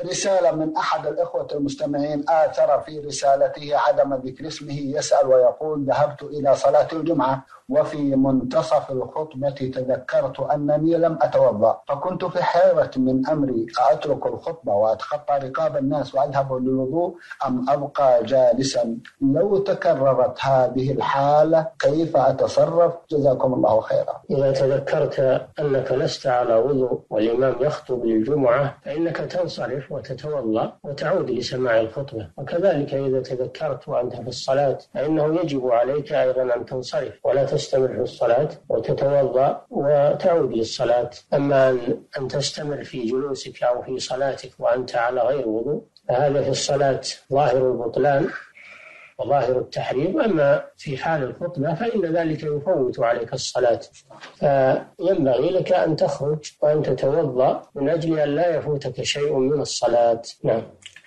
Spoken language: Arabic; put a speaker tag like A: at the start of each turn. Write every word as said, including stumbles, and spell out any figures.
A: رسالة من أحد الإخوة المستمعين آثر في رسالته عدم ذكر اسمه، يسأل ويقول: ذهبت إلى صلاة الجمعة وفي منتصف الخطبة تذكرت أنني لم أتوضأ، فكنت في حيرة من أمري، أترك الخطبة وأتخطى رقاب الناس وأذهب للوضوء أم أبقى جالسا؟ لو تكررت هذه الحالة كيف أتصرف؟ جزاكم الله خيرا.
B: إذا تذكرت أنك لست على وضوء والإمام يخطب للجمعة فإنك تنصرف وتتوضأ وتعود لسماع الخطبة، وكذلك إذا تذكرت وأنت في الصلاة فإنه يجب عليك أيضا أن تنصرف ولا تستمر في الصلاة وتتوضأ وتعود للصلاة. أما أن تستمر في جلوسك أو في صلاتك وأنت على غير وضوء فهذا في الصلاة ظاهر البطلان وظاهر التحريم. أما في حال الخطبة فإن ذلك يفوت عليك الصلاة، فينبغي لك أن تخرج وأن تتوضأ من أجل أن لا يفوتك شيء من الصلاة. نعم.